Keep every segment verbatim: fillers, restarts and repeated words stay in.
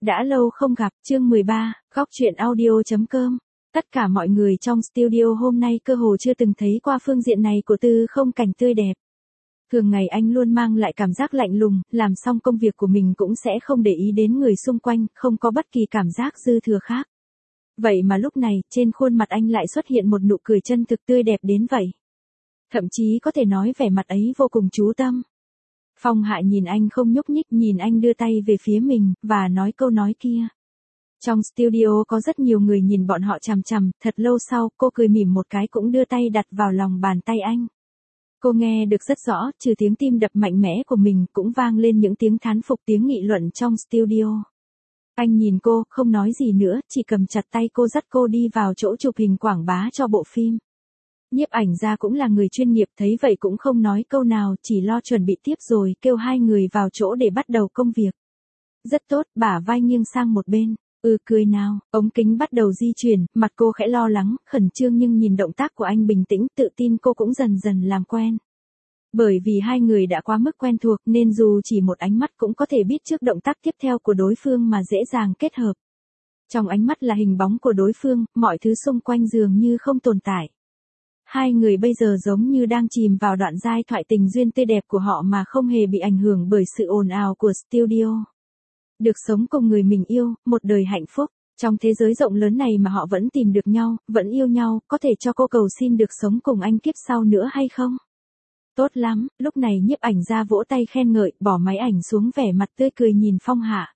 Đã lâu không gặp, chương mười ba, góc truyện audio.com. Tất cả mọi người trong studio hôm nay cơ hồ chưa từng thấy qua phương diện này của Tư Không Cảnh tươi đẹp. Thường ngày anh luôn mang lại cảm giác lạnh lùng, làm xong công việc của mình cũng sẽ không để ý đến người xung quanh, không có bất kỳ cảm giác dư thừa khác. Vậy mà lúc này, trên khuôn mặt anh lại xuất hiện một nụ cười chân thực tươi đẹp đến vậy. Thậm chí có thể nói vẻ mặt ấy vô cùng chú tâm. Phong Hạ nhìn anh không nhúc nhích, nhìn anh đưa tay về phía mình, và nói câu nói kia. Trong studio có rất nhiều người nhìn bọn họ chằm chằm, thật lâu sau, cô cười mỉm một cái cũng đưa tay đặt vào lòng bàn tay anh. Cô nghe được rất rõ, trừ tiếng tim đập mạnh mẽ của mình, cũng vang lên những tiếng thán phục, tiếng nghị luận trong studio. Anh nhìn cô, không nói gì nữa, chỉ cầm chặt tay cô dắt cô đi vào chỗ chụp hình quảng bá cho bộ phim. Nhiếp ảnh gia cũng là người chuyên nghiệp, thấy vậy cũng không nói câu nào, chỉ lo chuẩn bị tiếp rồi kêu hai người vào chỗ để bắt đầu công việc. Rất tốt, bả vai nghiêng sang một bên. Ừ, cười nào. Ống kính bắt đầu di chuyển, mặt cô khẽ lo lắng, khẩn trương, nhưng nhìn động tác của anh bình tĩnh, tự tin, cô cũng dần dần làm quen. Bởi vì hai người đã quá mức quen thuộc nên dù chỉ một ánh mắt cũng có thể biết trước động tác tiếp theo của đối phương mà dễ dàng kết hợp. Trong ánh mắt là hình bóng của đối phương, mọi thứ xung quanh dường như không tồn tại. Hai người bây giờ giống như đang chìm vào đoạn giai thoại tình duyên tươi đẹp của họ mà không hề bị ảnh hưởng bởi sự ồn ào của studio. Được sống cùng người mình yêu, một đời hạnh phúc. Trong thế giới rộng lớn này mà họ vẫn tìm được nhau, vẫn yêu nhau, có thể cho cô cầu xin được sống cùng anh kiếp sau nữa hay không? Tốt lắm, lúc này nhiếp ảnh gia vỗ tay khen ngợi, bỏ máy ảnh xuống, vẻ mặt tươi cười nhìn Phong Hạ.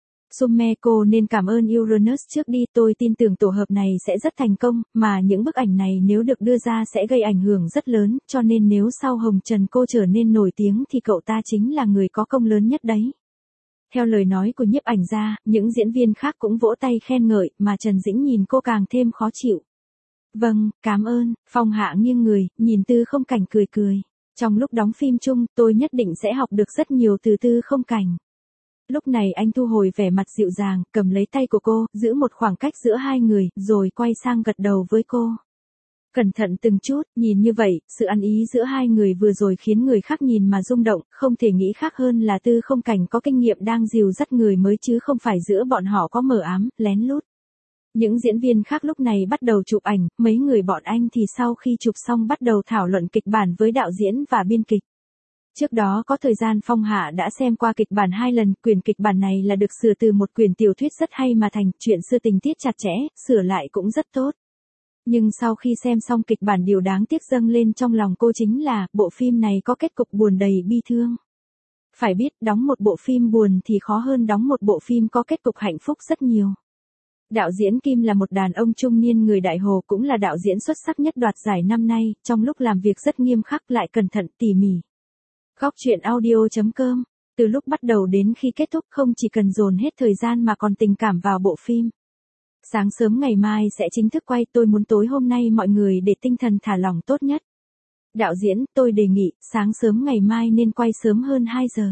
Sumeko nên cảm ơn Uranus trước đi, tôi tin tưởng tổ hợp này sẽ rất thành công, mà những bức ảnh này nếu được đưa ra sẽ gây ảnh hưởng rất lớn, cho nên nếu sau Hồng Trần cô trở nên nổi tiếng thì cậu ta chính là người có công lớn nhất đấy. Theo lời nói của nhiếp ảnh gia, những diễn viên khác cũng vỗ tay khen ngợi, mà Trần Dĩnh nhìn cô càng thêm khó chịu. Vâng, cảm ơn. Phong Hạ nghiêng người, nhìn Tư Không Cảnh cười cười. Trong lúc đóng phim chung, tôi nhất định sẽ học được rất nhiều từ Tư Không Cảnh. Lúc này anh thu hồi vẻ mặt dịu dàng, cầm lấy tay của cô, giữ một khoảng cách giữa hai người, rồi quay sang gật đầu với cô. Cẩn thận từng chút, nhìn như vậy, sự ăn ý giữa hai người vừa rồi khiến người khác nhìn mà rung động, không thể nghĩ khác hơn là Tư Không Cảnh có kinh nghiệm đang dìu dắt người mới chứ không phải giữa bọn họ có mờ ám, lén lút. Những diễn viên khác lúc này bắt đầu chụp ảnh, mấy người bọn anh thì sau khi chụp xong bắt đầu thảo luận kịch bản với đạo diễn và biên kịch. Trước đó có thời gian Phong Hạ đã xem qua kịch bản hai lần, quyển kịch bản này là được sửa từ một quyển tiểu thuyết rất hay mà thành, chuyện xưa tình tiết chặt chẽ, sửa lại cũng rất tốt. Nhưng sau khi xem xong kịch bản, điều đáng tiếc dâng lên trong lòng cô chính là, bộ phim này có kết cục buồn đầy bi thương. Phải biết, đóng một bộ phim buồn thì khó hơn đóng một bộ phim có kết cục hạnh phúc rất nhiều. Đạo diễn Kim là một đàn ông trung niên người Đại Hồ, cũng là đạo diễn xuất sắc nhất đoạt giải năm nay, trong lúc làm việc rất nghiêm khắc lại cẩn thận tỉ mỉ. Góc truyện audio.com. Từ lúc bắt đầu đến khi kết thúc không chỉ cần dồn hết thời gian mà còn tình cảm vào bộ phim. Sáng sớm ngày mai sẽ chính thức quay, tôi muốn tối hôm nay mọi người để tinh thần thả lỏng tốt nhất. Đạo diễn, tôi đề nghị, sáng sớm ngày mai nên quay sớm hơn hai giờ.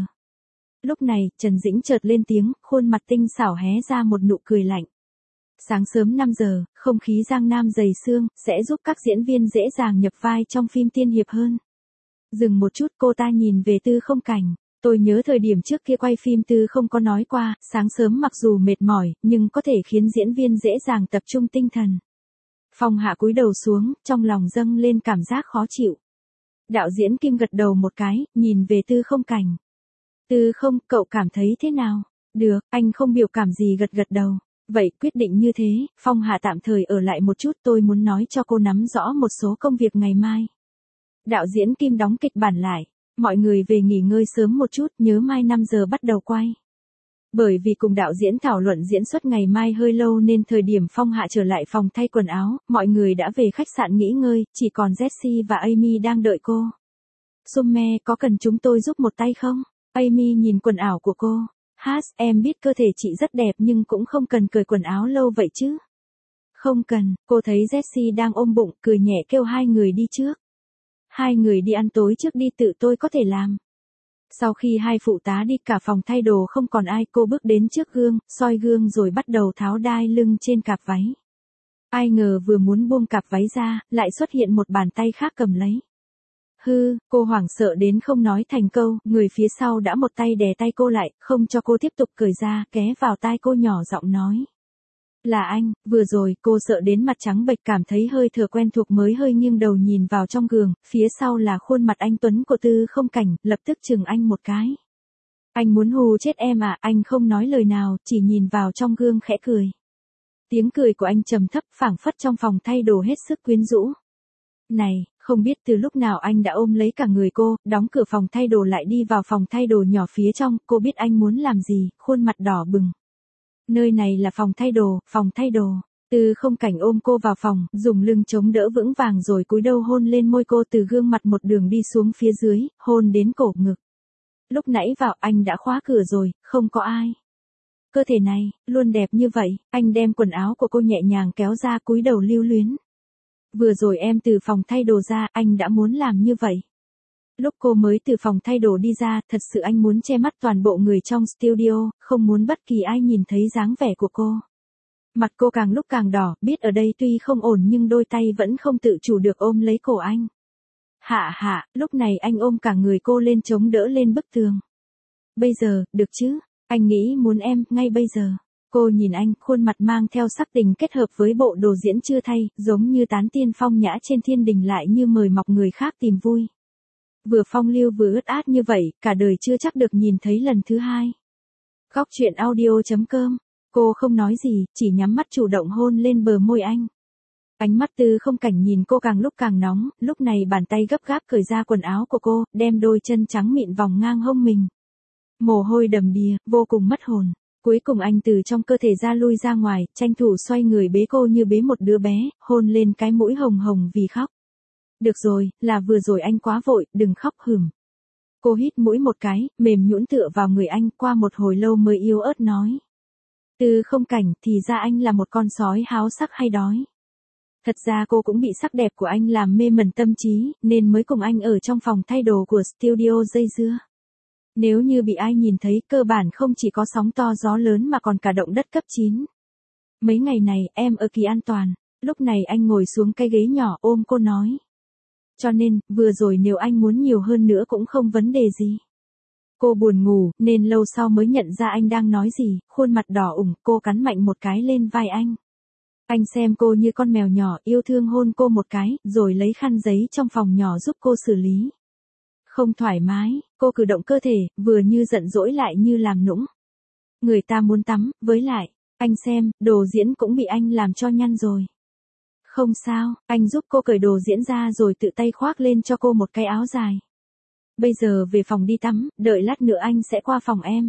Lúc này, Trần Dĩnh chợt lên tiếng, khuôn mặt tinh xảo hé ra một nụ cười lạnh. Sáng sớm năm giờ, không khí Giang Nam dày sương, sẽ giúp các diễn viên dễ dàng nhập vai trong phim tiên hiệp hơn. Dừng một chút, cô ta nhìn về Tư Không Cảnh. Tôi nhớ thời điểm trước kia quay phim Tư không có nói qua, sáng sớm mặc dù mệt mỏi, nhưng có thể khiến diễn viên dễ dàng tập trung tinh thần. Phong Hạ cúi đầu xuống, trong lòng dâng lên cảm giác khó chịu. Đạo diễn Kim gật đầu một cái, nhìn về Tư Không Cảnh. Tư không, cậu cảm thấy thế nào? Được, anh không biểu cảm gì, gật gật đầu. Vậy quyết định như thế, Phong Hạ tạm thời ở lại một chút, tôi muốn nói cho cô nắm rõ một số công việc ngày mai. Đạo diễn Kim đóng kịch bản lại. Mọi người về nghỉ ngơi sớm một chút, nhớ mai năm giờ bắt đầu quay. Bởi vì cùng đạo diễn thảo luận diễn xuất ngày mai hơi lâu nên thời điểm Phong Hạ trở lại phòng thay quần áo, mọi người đã về khách sạn nghỉ ngơi, chỉ còn Jessie và Amy đang đợi cô. Summe, có cần chúng tôi giúp một tay không? Amy nhìn quần áo của cô. Hát, em biết cơ thể chị rất đẹp nhưng cũng không cần cởi quần áo lâu vậy chứ. Không cần, cô thấy Jessie đang ôm bụng, cười nhẹ kêu hai người đi trước. Hai người đi ăn tối trước đi, tự tôi có thể làm. Sau khi hai phụ tá đi, cả phòng thay đồ không còn ai, cô bước đến trước gương, soi gương rồi bắt đầu tháo đai lưng trên cạp váy. Ai ngờ vừa muốn buông cạp váy ra, lại xuất hiện một bàn tay khác cầm lấy. Hư, cô hoảng sợ đến không nói thành câu, người phía sau đã một tay đè tay cô lại, không cho cô tiếp tục cởi ra, ghé vào tai cô nhỏ giọng nói. Là anh, vừa rồi, cô sợ đến mặt trắng bệch cảm thấy hơi thở quen thuộc mới hơi nghiêng đầu nhìn vào trong gương, phía sau là khuôn mặt anh Tuấn của Tư Không Cảnh, lập tức chừng anh một cái. Anh muốn hù chết em à, anh không nói lời nào, chỉ nhìn vào trong gương khẽ cười. Tiếng cười của anh trầm thấp phảng phất trong phòng thay đồ hết sức quyến rũ. Này, không biết từ lúc nào anh đã ôm lấy cả người cô, đóng cửa phòng thay đồ lại đi vào phòng thay đồ nhỏ phía trong, cô biết anh muốn làm gì, khuôn mặt đỏ bừng. Nơi này là phòng thay đồ, phòng thay đồ. Tư Không Cảnh ôm cô vào phòng, dùng lưng chống đỡ vững vàng rồi cúi đầu hôn lên môi cô từ gương mặt một đường đi xuống phía dưới, hôn đến cổ ngực. Lúc nãy vào anh đã khóa cửa rồi, không có ai. Cơ thể này, luôn đẹp như vậy, anh đem quần áo của cô nhẹ nhàng kéo ra cúi đầu lưu luyến. Vừa rồi em từ phòng thay đồ ra, anh đã muốn làm như vậy. Lúc cô mới từ phòng thay đồ đi ra, thật sự anh muốn che mắt toàn bộ người trong studio, không muốn bất kỳ ai nhìn thấy dáng vẻ của cô. Mặt cô càng lúc càng đỏ, biết ở đây tuy không ổn nhưng đôi tay vẫn không tự chủ được ôm lấy cổ anh. Hạ hạ, lúc này anh ôm cả người cô lên chống đỡ lên bức tường. Bây giờ, được chứ, anh nghĩ muốn em, ngay bây giờ. Cô nhìn anh, khuôn mặt mang theo sắc tình kết hợp với bộ đồ diễn chưa thay, giống như tán tiên phong nhã trên thiên đình lại như mời mọc người khác tìm vui. Vừa phong lưu vừa ướt át như vậy, cả đời chưa chắc được nhìn thấy lần thứ hai. Góc truyện audio chấm com, cô không nói gì, chỉ nhắm mắt chủ động hôn lên bờ môi anh. Ánh mắt Tư Không Cảnh nhìn cô càng lúc càng nóng, lúc này bàn tay gấp gáp cởi ra quần áo của cô, đem đôi chân trắng mịn vòng ngang hông mình. Mồ hôi đầm đìa, vô cùng mất hồn. Cuối cùng anh từ trong cơ thể ra lui ra ngoài, tranh thủ xoay người bế cô như bế một đứa bé, hôn lên cái mũi hồng hồng vì khóc. Được rồi, là vừa rồi anh quá vội, đừng khóc hửm. Cô hít mũi một cái, mềm nhũn tựa vào người anh, qua một hồi lâu mới yếu ớt nói. Tư Không Cảnh, thì ra anh là một con sói háo sắc hay đói. Thật ra cô cũng bị sắc đẹp của anh làm mê mẩn tâm trí, nên mới cùng anh ở trong phòng thay đồ của studio dây dưa. Nếu như bị ai nhìn thấy, cơ bản không chỉ có sóng to gió lớn mà còn cả động đất cấp chín. Mấy ngày này, em ở kỳ an toàn. Lúc này anh ngồi xuống cái ghế nhỏ ôm cô nói. Cho nên, vừa rồi nếu anh muốn nhiều hơn nữa cũng không vấn đề gì. Cô buồn ngủ, nên lâu sau mới nhận ra anh đang nói gì, khuôn mặt đỏ ửng, cô cắn mạnh một cái lên vai anh. Anh xem cô như con mèo nhỏ, yêu thương hôn cô một cái, rồi lấy khăn giấy trong phòng nhỏ giúp cô xử lý. Không thoải mái, cô cử động cơ thể, vừa như giận dỗi lại như làm nũng. Người ta muốn tắm, với lại, anh xem, đồ diễn cũng bị anh làm cho nhăn rồi. Không sao, anh giúp cô cởi đồ diễn ra rồi tự tay khoác lên cho cô một cái áo dài. Bây giờ về phòng đi tắm, đợi lát nữa anh sẽ qua phòng em.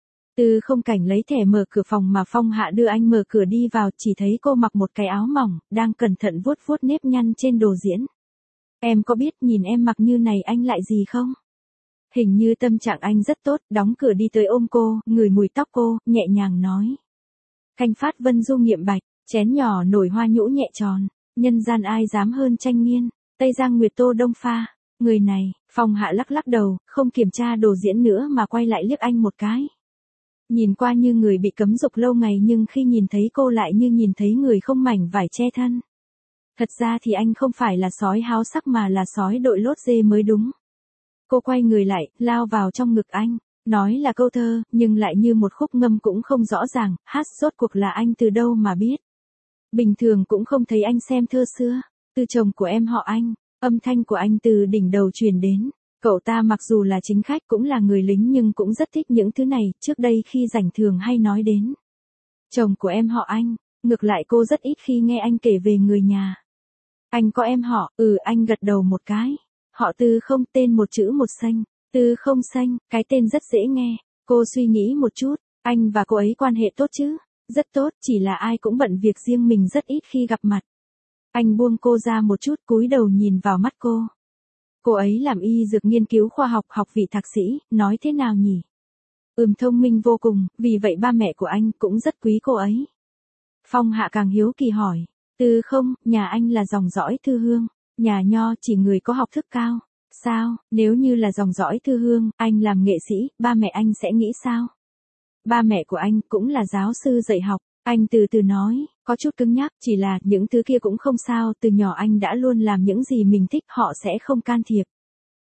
Tư Không Cảnh lấy thẻ mở cửa phòng mà Phong Hạ đưa anh mở cửa đi vào, chỉ thấy cô mặc một cái áo mỏng, đang cẩn thận vuốt vuốt nếp nhăn trên đồ diễn. Em có biết nhìn em mặc như này anh lại gì không? Hình như tâm trạng anh rất tốt, đóng cửa đi tới ôm cô, ngửi mùi tóc cô, nhẹ nhàng nói. Canh phát vân du nghiệm bạch, chén nhỏ nổi hoa nhũ nhẹ tròn, nhân gian ai dám hơn tranh nghiên, Tây Giang Nguyệt Tô Đông Pha. Người này, Phong Hạ lắc lắc đầu, không kiểm tra đồ diễn nữa mà quay lại liếc anh một cái. Nhìn qua như người bị cấm dục lâu ngày nhưng khi nhìn thấy cô lại như nhìn thấy người không mảnh vải che thân. Thật ra thì anh không phải là sói háo sắc mà là sói đội lốt dê mới đúng. Cô quay người lại, lao vào trong ngực anh, nói là câu thơ, nhưng lại như một khúc ngâm cũng không rõ ràng, hát rốt cuộc là anh từ đâu mà biết. Bình thường cũng không thấy anh xem thơ xưa, từ chồng của em họ Anh, âm thanh của anh từ đỉnh đầu truyền đến. Cậu ta mặc dù là chính khách cũng là người lính nhưng cũng rất thích những thứ này, trước đây khi rảnh thường hay nói đến. Chồng của em họ Anh, ngược lại cô rất ít khi nghe anh kể về người nhà. Anh có em họ, ừ anh gật đầu một cái. Họ Tư không, tên một chữ một xanh, Tư không xanh, cái tên rất dễ nghe. Cô suy nghĩ một chút, anh và cô ấy quan hệ tốt chứ? Rất tốt, chỉ là ai cũng bận việc riêng mình rất ít khi gặp mặt. Anh buông cô ra một chút cúi đầu nhìn vào mắt cô. Cô ấy làm y dược nghiên cứu khoa học, học vị thạc sĩ, nói thế nào nhỉ? Ừm thông minh vô cùng, vì vậy ba mẹ của anh cũng rất quý cô ấy. Phong Hạ càng hiếu kỳ hỏi, Tư không, nhà anh là dòng dõi Thư Hương, nhà nho chỉ người có học thức cao. Sao, nếu như là dòng dõi Thư Hương, anh làm nghệ sĩ, ba mẹ anh sẽ nghĩ sao? Ba mẹ của anh cũng là giáo sư dạy học, anh từ từ nói, có chút cứng nhắc, chỉ là những thứ kia cũng không sao, từ nhỏ anh đã luôn làm những gì mình thích, họ sẽ không can thiệp.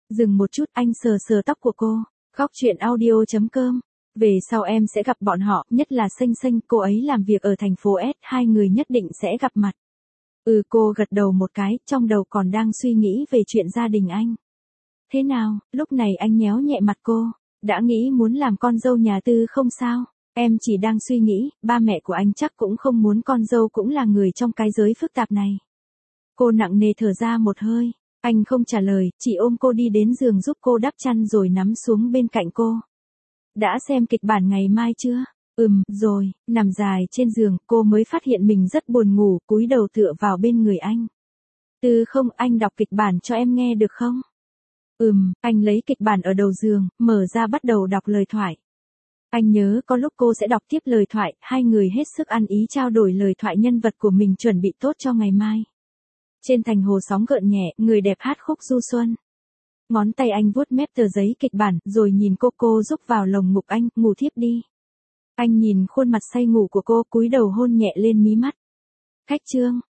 Dừng một chút, anh sờ sờ tóc của cô. Khóc chuyện audio chấm com. Về sau em sẽ gặp bọn họ, nhất là Xanh Xanh, cô ấy làm việc ở thành phố S, hai người nhất định sẽ gặp mặt. Ừ, cô gật đầu một cái, trong đầu còn đang suy nghĩ về chuyện gia đình anh. Thế nào, lúc này anh nhéo nhẹ mặt cô. Đã nghĩ muốn làm con dâu nhà Tư không sao? Em chỉ đang suy nghĩ, ba mẹ của anh chắc cũng không muốn con dâu cũng là người trong cái giới phức tạp này. Cô nặng nề thở ra một hơi. Anh không trả lời, chỉ ôm cô đi đến giường giúp cô đắp chăn rồi nắm xuống bên cạnh cô. Đã xem kịch bản ngày mai chưa? Ừm, rồi, nằm dài trên giường, cô mới phát hiện mình rất buồn ngủ, cúi đầu tựa vào bên người anh. Tư không, anh đọc kịch bản cho em nghe được không? Ừm, anh lấy kịch bản ở đầu giường, mở ra bắt đầu đọc lời thoại. Anh nhớ có lúc cô sẽ đọc tiếp lời thoại, hai người hết sức ăn ý trao đổi lời thoại nhân vật của mình chuẩn bị tốt cho ngày mai. Trên thành hồ sóng gợn nhẹ, người đẹp hát khúc du xuân. Ngón tay anh vuốt mép tờ giấy kịch bản, rồi nhìn cô cô rúc vào lồng ngực anh, ngủ thiếp đi. Anh nhìn khuôn mặt say ngủ của cô, cúi đầu hôn nhẹ lên mí mắt. Khách trương,